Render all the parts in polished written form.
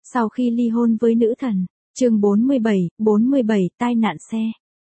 Sau khi ly hôn với nữ thần. Chương 47, tai nạn xe.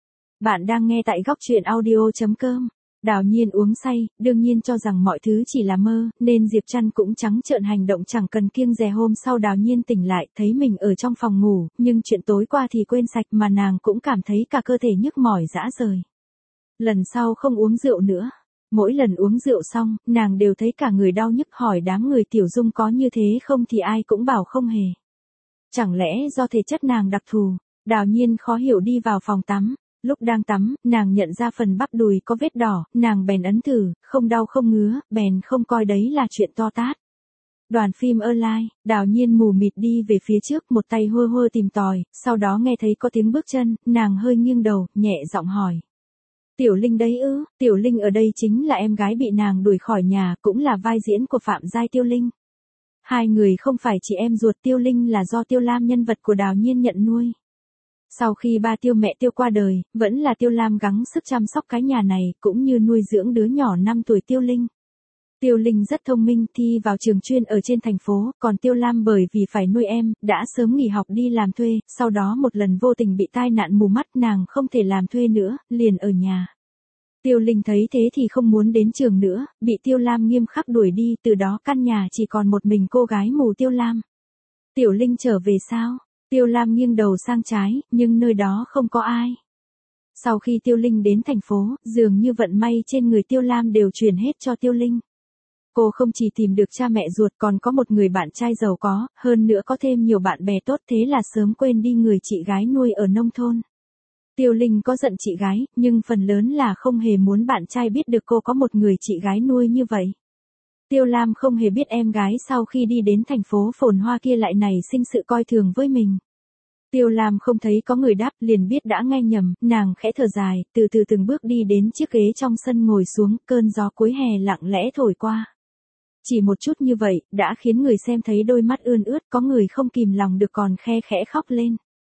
Bạn đang nghe tại góc truyện audio.com. Đào Nhiên uống say, đương nhiên cho rằng mọi thứ chỉ là mơ, nên Diệp Trăn cũng trắng trợn hành động chẳng cần kiêng dè. Hôm sau Đào Nhiên tỉnh lại, thấy mình ở trong phòng ngủ, nhưng chuyện tối qua thì quên sạch mà nàng cũng cảm thấy cả cơ thể nhức mỏi rã rời. Lần sau không uống rượu nữa. Mỗi lần uống rượu xong, nàng đều thấy cả người đau nhức, hỏi đám người Tiểu Dung có như thế không thì ai cũng bảo không hề. Chẳng lẽ do thể chất nàng đặc thù? Đào Nhiên khó hiểu đi vào phòng tắm. Lúc đang tắm, nàng nhận ra phần bắp đùi có vết đỏ, nàng bèn ấn thử, không đau không ngứa, bèn không coi đấy là chuyện to tát. Đoàn phim Align, Đào Nhiên mù mịt đi về phía trước, một tay hơ hơ tìm tòi, sau đó nghe thấy có tiếng bước chân, nàng hơi nghiêng đầu, nhẹ giọng hỏi. Tiểu Linh đấy ư? Tiểu Linh ở đây chính là em gái bị nàng đuổi khỏi nhà, cũng là vai diễn của Phạm Giai Tiêu Linh. Hai người không phải chị em ruột, Tiêu Linh là do Tiêu Lam nhân vật của Đào Nhiên nhận nuôi. Sau khi ba Tiêu mẹ Tiêu qua đời, vẫn là Tiêu Lam gắng sức chăm sóc cái nhà này, cũng như nuôi dưỡng đứa nhỏ 5 tuổi Tiêu Linh. Tiêu Linh rất thông minh, thi vào trường chuyên ở trên thành phố, còn Tiêu Lam bởi vì phải nuôi em, đã sớm nghỉ học đi làm thuê, sau đó một lần vô tình bị tai nạn mù mắt, nàng không thể làm thuê nữa, liền ở nhà. Tiêu Linh thấy thế thì không muốn đến trường nữa, bị Tiêu Lam nghiêm khắc đuổi đi, từ đó căn nhà chỉ còn một mình cô gái mù Tiêu Lam. Tiểu Linh trở về sao? Tiêu Lam nghiêng đầu sang trái, nhưng nơi đó không có ai. Sau khi Tiêu Linh đến thành phố, dường như vận may trên người Tiêu Lam đều chuyển hết cho Tiêu Linh. Cô không chỉ tìm được cha mẹ ruột, còn có một người bạn trai giàu có, hơn nữa có thêm nhiều bạn bè tốt, thế là sớm quên đi người chị gái nuôi ở nông thôn. Tiêu Linh có giận chị gái, nhưng phần lớn là không hề muốn bạn trai biết được cô có một người chị gái nuôi như vậy. Tiêu Lam không hề biết em gái sau khi đi đến thành phố phồn hoa kia lại nảy sinh sự coi thường với mình. Tiêu Lam không thấy có người đáp, liền biết đã nghe nhầm, nàng khẽ thở dài, từ từ từng bước đi đến chiếc ghế trong sân ngồi xuống, cơn gió cuối hè lặng lẽ thổi qua. Chỉ một chút như vậy, đã khiến người xem thấy đôi mắt ươn ướt, có người không kìm lòng được còn khe khẽ khóc lên.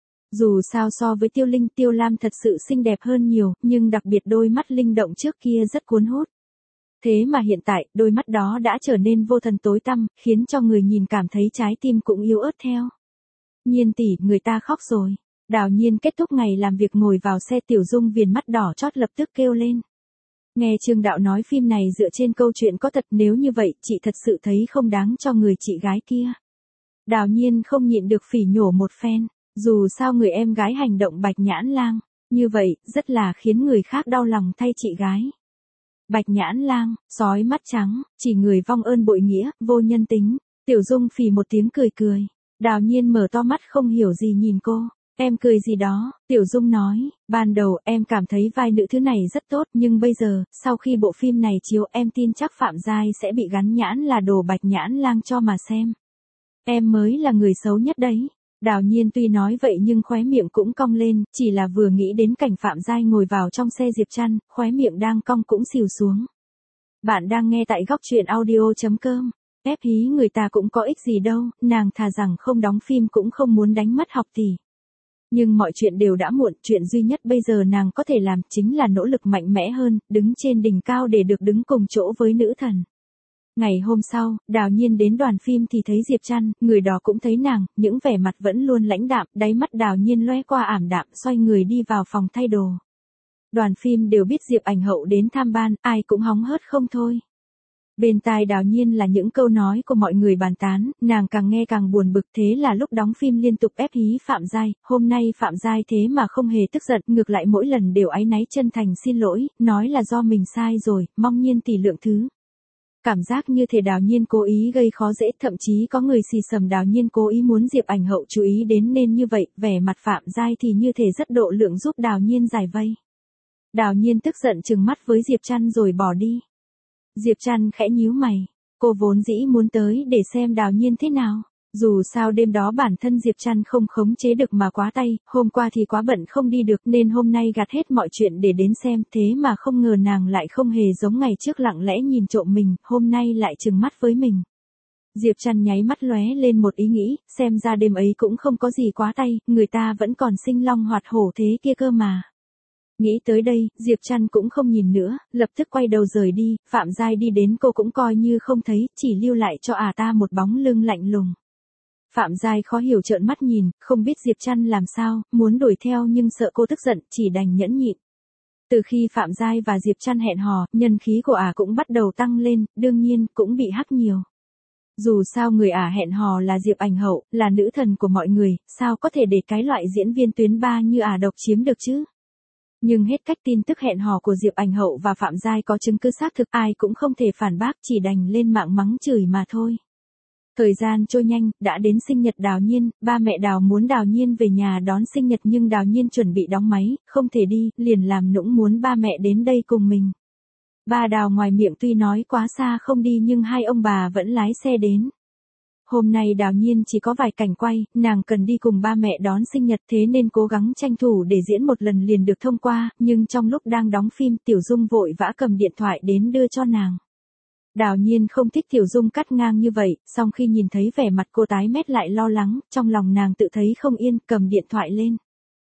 Dù sao so với Tiêu Linh, Tiêu Lam thật sự xinh đẹp hơn nhiều, nhưng đặc biệt đôi mắt linh động trước kia rất cuốn hút. Thế mà hiện tại, đôi mắt đó đã trở nên vô thần tối tăm, khiến cho người nhìn cảm thấy trái tim cũng yếu ớt theo. Nhiên tỷ, người ta khóc rồi. Đào Nhiên kết thúc ngày làm việc ngồi vào xe, Tiểu Dung viền mắt đỏ chót lập tức kêu lên. Nghe Trương Đạo nói phim này dựa trên câu chuyện có thật, nếu như vậy, chị thật sự thấy không đáng cho người chị gái kia. Đào Nhiên không nhịn được phỉ nhổ một phen, dù sao người em gái hành động bạch nhãn lang, như vậy, rất là khiến người khác đau lòng thay chị gái. Bạch nhãn lang, sói mắt trắng, chỉ người vong ơn bội nghĩa, vô nhân tính. Tiểu Dung phì một tiếng cười cười. Đào Nhiên mở to mắt không hiểu gì nhìn cô. Em cười gì đó? Tiểu Dung nói, ban đầu em cảm thấy vai nữ thứ này rất tốt, nhưng bây giờ, sau khi bộ phim này chiếu, em tin chắc Phạm Giai sẽ bị gắn nhãn là đồ bạch nhãn lang cho mà xem. Em mới là người xấu nhất đấy. Đào Nhiên tuy nói vậy nhưng khóe miệng cũng cong lên, chỉ là vừa nghĩ đến cảnh Phạm Giai ngồi vào trong xe Diệp Trăn, khóe miệng đang cong cũng xìu xuống. Bạn đang nghe tại góc truyện audio.com. Ép hí người ta cũng có ích gì đâu, nàng thà rằng không đóng phim cũng không muốn đánh mất học tỷ. Nhưng mọi chuyện đều đã muộn, chuyện duy nhất bây giờ nàng có thể làm chính là nỗ lực mạnh mẽ hơn, đứng trên đỉnh cao để được đứng cùng chỗ với nữ thần. Ngày hôm sau, Đào Nhiên đến đoàn phim thì thấy Diệp Trăn, người đó cũng thấy nàng, những vẻ mặt vẫn luôn lãnh đạm, đáy mắt Đào Nhiên lóe qua ảm đạm, xoay người đi vào phòng thay đồ. Đoàn phim đều biết Diệp Ảnh Hậu đến tham ban, ai cũng hóng hớt không thôi. Bên tai Đào Nhiên là những câu nói của mọi người bàn tán, nàng càng nghe càng buồn bực, thế là lúc đóng phim liên tục ép hí Phạm Giai, hôm nay Phạm Giai thế mà không hề tức giận, ngược lại mỗi lần đều áy náy chân thành xin lỗi, nói là do mình sai rồi, mong Nhiên tỷ lượng thứ. Cảm giác như thể Đào Nhiên cố ý gây khó dễ, thậm chí có người xì xầm Đào Nhiên cố ý muốn Diệp Ảnh Hậu chú ý đến nên như vậy, vẻ mặt Phạm Giai thì như thể rất độ lượng giúp Đào Nhiên giải vây. Đào Nhiên tức giận trừng mắt với Diệp Trăn rồi bỏ đi. Diệp Trăn khẽ nhíu mày, cô vốn dĩ muốn tới để xem Đào Nhiên thế nào. Dù sao đêm đó bản thân Diệp Trăn không khống chế được mà quá tay, hôm qua thì quá bận không đi được nên hôm nay gạt hết mọi chuyện để đến xem, thế mà không ngờ nàng lại không hề giống ngày trước lặng lẽ nhìn trộm mình, hôm nay lại trừng mắt với mình. Diệp Trăn nháy mắt lóe lên một ý nghĩ, xem ra đêm ấy cũng không có gì quá tay, người ta vẫn còn sinh long hoạt hổ thế kia cơ mà. Nghĩ tới đây, Diệp Trăn cũng không nhìn nữa, lập tức quay đầu rời đi, Phạm Giai đi đến cô cũng coi như không thấy, chỉ lưu lại cho ta một bóng lưng lạnh lùng. Phạm Giai khó hiểu trợn mắt nhìn, không biết Diệp Trăn làm sao, muốn đuổi theo nhưng sợ cô tức giận, chỉ đành nhẫn nhịn. Từ khi Phạm Giai và Diệp Trăn hẹn hò, nhân khí của ả cũng bắt đầu tăng lên, đương nhiên cũng bị hắc nhiều. Dù sao người ả hẹn hò là Diệp Ảnh Hậu, là nữ thần của mọi người, sao có thể để cái loại diễn viên tuyến 3 như ả độc chiếm được chứ? Nhưng hết cách tin tức hẹn hò của Diệp Ảnh Hậu và Phạm Giai có chứng cứ xác thực, ai cũng không thể phản bác, chỉ đành lên mạng mắng chửi mà thôi. Thời gian trôi nhanh, đã đến sinh nhật Đào Nhiên, ba mẹ Đào muốn Đào Nhiên về nhà đón sinh nhật nhưng Đào Nhiên chuẩn bị đóng máy, không thể đi, liền làm nũng muốn ba mẹ đến đây cùng mình. Ba Đào ngoài miệng tuy nói quá xa không đi nhưng hai ông bà vẫn lái xe đến. Hôm nay Đào Nhiên chỉ có vài cảnh quay, nàng cần đi cùng ba mẹ đón sinh nhật thế nên cố gắng tranh thủ để diễn một lần liền được thông qua, nhưng trong lúc đang đóng phim Tiểu Dung vội vã cầm điện thoại đến đưa cho nàng. Đào Nhiên không thích Tiểu Dung cắt ngang như vậy, song khi nhìn thấy vẻ mặt cô tái mét lại lo lắng, trong lòng nàng tự thấy không yên, cầm điện thoại lên.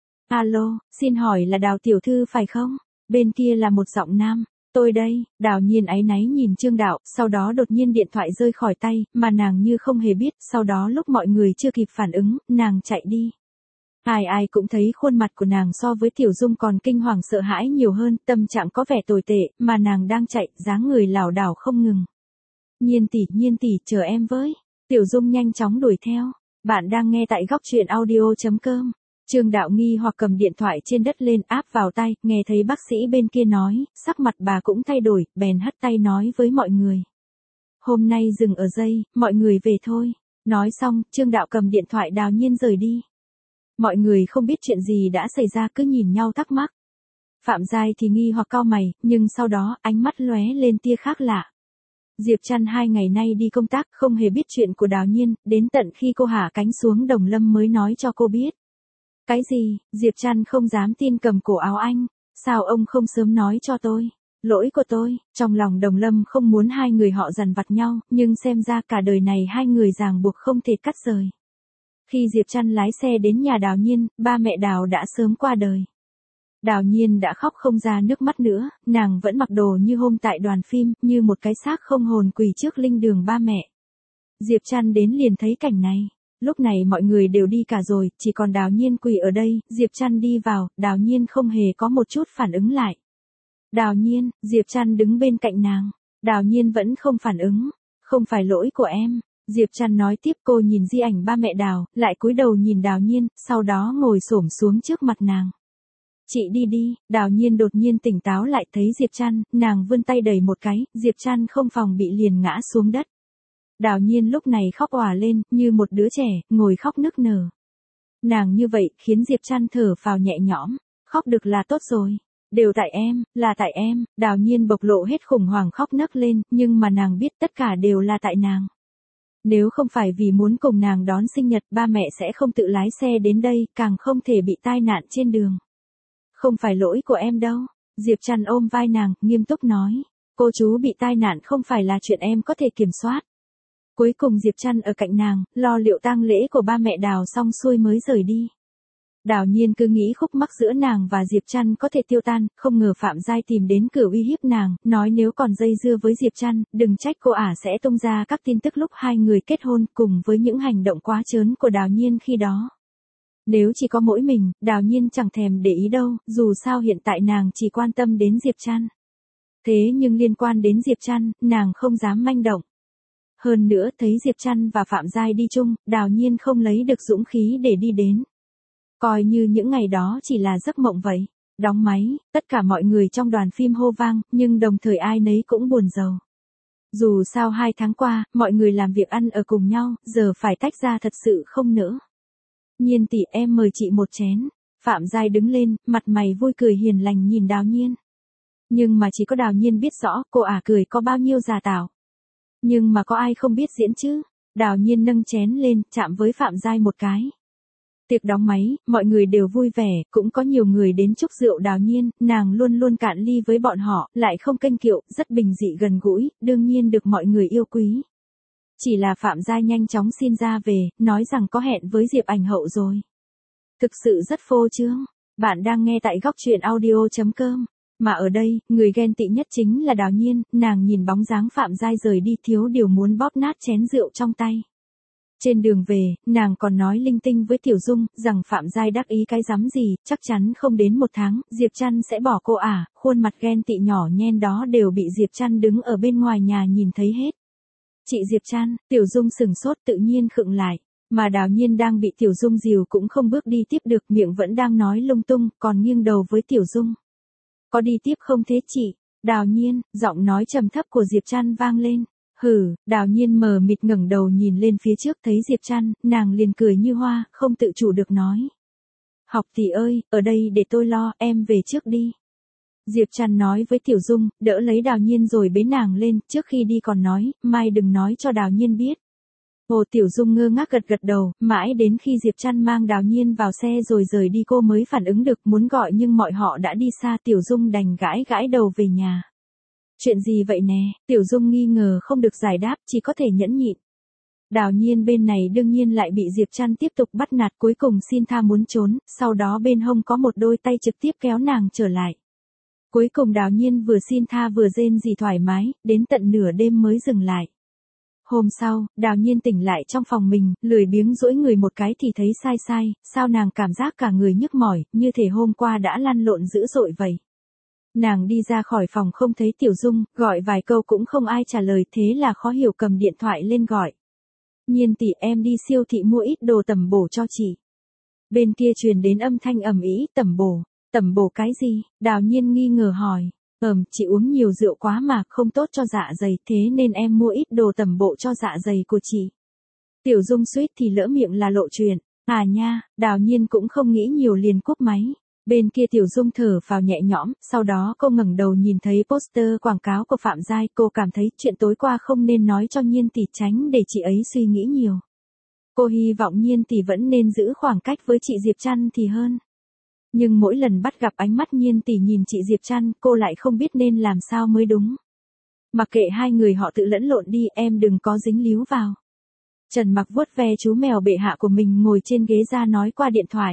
Alo, xin hỏi là Đào tiểu thư phải không? Bên kia là một giọng nam. Tôi đây, Đào Nhiên áy náy nhìn Trương Đạo, sau đó đột nhiên điện thoại rơi khỏi tay, mà nàng như không hề biết, sau đó lúc mọi người chưa kịp phản ứng, nàng chạy đi. Ai ai cũng thấy khuôn mặt của nàng so với Tiểu Dung còn kinh hoàng sợ hãi nhiều hơn, tâm trạng có vẻ tồi tệ, mà nàng đang chạy, dáng người lảo đảo không ngừng. Nhiên tỷ, chờ em với. Tiểu Dung nhanh chóng đuổi theo. Bạn đang nghe tại góc truyện audio.com. Trương Đạo nghi hoặc cầm điện thoại trên đất lên áp vào tay, nghe thấy bác sĩ bên kia nói, sắc mặt bà cũng thay đổi, bèn hất tay nói với mọi người. Hôm nay dừng ở đây, mọi người về thôi. Nói xong, Trương Đạo cầm điện thoại Đào Nhiên rời đi. Mọi người không biết chuyện gì đã xảy ra cứ nhìn nhau thắc mắc. Phạm Giai thì nghi hoặc cau mày, nhưng sau đó ánh mắt lóe lên tia khác lạ. Diệp Trăn 2 ngày nay đi công tác không hề biết chuyện của Đào Nhiên, đến tận khi cô hạ cánh xuống Đồng Lâm mới nói cho cô biết. Cái gì? Diệp Trăn không dám tin cầm cổ áo anh. Sao ông không sớm nói cho tôi? Lỗi của tôi. Trong lòng Đồng Lâm không muốn hai người họ dằn vặt nhau, nhưng xem ra cả đời này hai người ràng buộc không thể cắt rời. Khi Diệp Trăn lái xe đến nhà Đào Nhiên, ba mẹ Đào đã sớm qua đời. Đào Nhiên đã khóc không ra nước mắt nữa, nàng vẫn mặc đồ như hôm tại đoàn phim, như một cái xác không hồn quỳ trước linh đường ba mẹ. Diệp Trăn đến liền thấy cảnh này. Lúc này mọi người đều đi cả rồi, chỉ còn Đào Nhiên quỳ ở đây, Diệp Trăn đi vào, Đào Nhiên không hề có một chút phản ứng lại. Đào Nhiên, Diệp Trăn đứng bên cạnh nàng. Đào Nhiên vẫn không phản ứng. Không phải lỗi của em. Diệp Trăn nói tiếp, cô nhìn di ảnh ba mẹ Đào, lại cúi đầu nhìn Đào Nhiên, sau đó ngồi xổm xuống trước mặt nàng. Chị đi đi, Đào Nhiên đột nhiên tỉnh táo lại thấy Diệp Trăn, nàng vươn tay đẩy một cái, Diệp Trăn không phòng bị liền ngã xuống đất. Đào Nhiên lúc này khóc òa lên, như một đứa trẻ, ngồi khóc nức nở. Nàng như vậy, khiến Diệp Trăn thở phào nhẹ nhõm, khóc được là tốt rồi. Đều tại em, là tại em, Đào Nhiên bộc lộ hết khủng hoảng khóc nấc lên, nhưng mà nàng biết tất cả đều là tại nàng. Nếu không phải vì muốn cùng nàng đón sinh nhật, ba mẹ sẽ không tự lái xe đến đây, càng không thể bị tai nạn trên đường. Không phải lỗi của em đâu. Diệp Trăn ôm vai nàng, nghiêm túc nói. Cô chú bị tai nạn không phải là chuyện em có thể kiểm soát. Cuối cùng Diệp Trăn ở cạnh nàng, lo liệu tang lễ của ba mẹ Đào xong xuôi mới rời đi. Đào Nhiên cứ nghĩ khúc mắc giữa nàng và Diệp Trăn có thể tiêu tan, không ngờ Phạm Giai tìm đến cửa uy hiếp nàng, nói nếu còn dây dưa với Diệp Trăn, đừng trách cô ả sẽ tung ra các tin tức lúc hai người kết hôn, cùng với những hành động quá trớn của Đào Nhiên khi đó. Nếu chỉ có mỗi mình, Đào Nhiên chẳng thèm để ý đâu, dù sao hiện tại nàng chỉ quan tâm đến Diệp Trăn. Thế nhưng liên quan đến Diệp Trăn, nàng không dám manh động. Hơn nữa thấy Diệp Trăn và Phạm Giai đi chung, Đào Nhiên không lấy được dũng khí để đi đến. Coi như những ngày đó chỉ là giấc mộng vậy. Đóng máy, tất cả mọi người trong đoàn phim hô vang, nhưng đồng thời ai nấy cũng buồn rầu. Dù sao 2 tháng qua, mọi người làm việc ăn ở cùng nhau, giờ phải tách ra thật sự không nỡ. Nhiên tỷ, em mời chị một chén. Phạm Giai đứng lên, mặt mày vui cười hiền lành nhìn Đào Nhiên. Nhưng mà chỉ có Đào Nhiên biết rõ, cô ả cười có bao nhiêu giả tạo. Nhưng mà có ai không biết diễn chứ? Đào Nhiên nâng chén lên, chạm với Phạm Giai một cái. Tiệc đóng máy, mọi người đều vui vẻ, cũng có nhiều người đến chúc rượu Đào Nhiên, nàng luôn luôn cạn ly với bọn họ, lại không kênh kiệu, rất bình dị gần gũi, đương nhiên được mọi người yêu quý. Chỉ là Phạm Giai nhanh chóng xin ra về, nói rằng có hẹn với Diệp Ảnh Hậu rồi. Thực sự rất phô trương. Bạn đang nghe tại góc truyện audio.com. Mà ở đây, người ghen tị nhất chính là Đào Nhiên, nàng nhìn bóng dáng Phạm Giai rời đi thiếu điều muốn bóp nát chén rượu trong tay. Trên đường về, nàng còn nói linh tinh với Tiểu Dung, rằng Phạm Giai đắc ý cái rắm gì, chắc chắn không đến 1 tháng, Diệp Trăn sẽ bỏ cô à, khuôn mặt ghen tị nhỏ nhen đó đều bị Diệp Trăn đứng ở bên ngoài nhà nhìn thấy hết. Chị Diệp Trăn, Tiểu Dung sừng sốt tự nhiên khựng lại, mà Đào Nhiên đang bị Tiểu Dung dìu cũng không bước đi tiếp được, miệng vẫn đang nói lung tung, còn nghiêng đầu với Tiểu Dung. Có đi tiếp không thế chị? Đào Nhiên, giọng nói trầm thấp của Diệp Trăn vang lên. Hừ, Đào Nhiên mờ mịt ngẩng đầu nhìn lên phía trước thấy Diệp Trăn, nàng liền cười như hoa, không tự chủ được nói. Học tỷ ơi, ở đây để tôi lo, em về trước đi. Diệp Trăn nói với Tiểu Dung, đỡ lấy Đào Nhiên rồi bế nàng lên, trước khi đi còn nói, mai đừng nói cho Đào Nhiên biết. Hồ Tiểu Dung ngơ ngác gật gật đầu, mãi đến khi Diệp Trăn mang Đào Nhiên vào xe rồi rời đi cô mới phản ứng được muốn gọi nhưng mọi họ đã đi xa. Tiểu Dung đành gãi gãi đầu về nhà. Chuyện gì vậy nè? Tiểu Dung nghi ngờ không được giải đáp, chỉ có thể nhẫn nhịn. Đào Nhiên bên này đương nhiên lại bị Diệp Trăn tiếp tục bắt nạt, cuối cùng xin tha muốn trốn, sau đó bên hông có một đôi tay trực tiếp kéo nàng trở lại. Cuối cùng Đào Nhiên vừa xin tha vừa rên rỉ thoải mái, đến tận nửa đêm mới dừng lại. Hôm sau, Đào Nhiên tỉnh lại trong phòng mình, lười biếng duỗi người một cái thì thấy sai sai, sao nàng cảm giác cả người nhức mỏi, như thể hôm qua đã lăn lộn dữ dội vậy. Nàng đi ra khỏi phòng không thấy Tiểu Dung, gọi vài câu cũng không ai trả lời, thế là khó hiểu cầm điện thoại lên gọi. Nhiên tỷ, em đi siêu thị mua ít đồ tẩm bổ cho chị. Bên kia truyền đến âm thanh ầm ĩ, tẩm bổ cái gì? Đào Nhiên nghi ngờ hỏi. Chị uống nhiều rượu quá mà, không tốt cho dạ dày, thế nên em mua ít đồ tẩm bổ cho dạ dày của chị. Tiểu Dung suýt thì lỡ miệng là lộ chuyện. À nha, Đào Nhiên cũng không nghĩ nhiều liền cúp máy. Bên kia Tiểu Dung thở phào nhẹ nhõm, sau đó cô ngẩng đầu nhìn thấy poster quảng cáo của Phạm Giai, cô cảm thấy chuyện tối qua không nên nói cho Nhiên tỷ, tránh để chị ấy suy nghĩ nhiều. Cô hy vọng Nhiên tỷ vẫn nên giữ khoảng cách với chị Diệp Trăn thì hơn. Nhưng mỗi lần bắt gặp ánh mắt Nhiên tỷ nhìn chị Diệp Trăn, cô lại không biết nên làm sao mới đúng. Mặc kệ hai người họ tự lẫn lộn đi, em đừng có dính líu vào. Trần Mặc vuốt ve chú mèo bệ hạ của mình ngồi trên ghế ra nói qua điện thoại.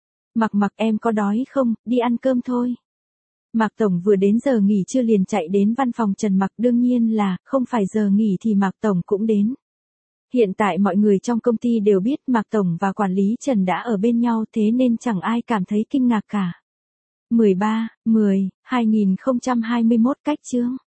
Mặc em có đói không, đi ăn cơm thôi. Mạc Tổng vừa đến giờ nghỉ trưa liền chạy đến văn phòng Trần Mặc, đương nhiên là, không phải giờ nghỉ thì Mạc Tổng cũng đến. Hiện tại mọi người trong công ty đều biết Mạc Tổng và quản lý Trần đã ở bên nhau, thế nên chẳng ai cảm thấy kinh ngạc cả. 13/10/2021 cách chương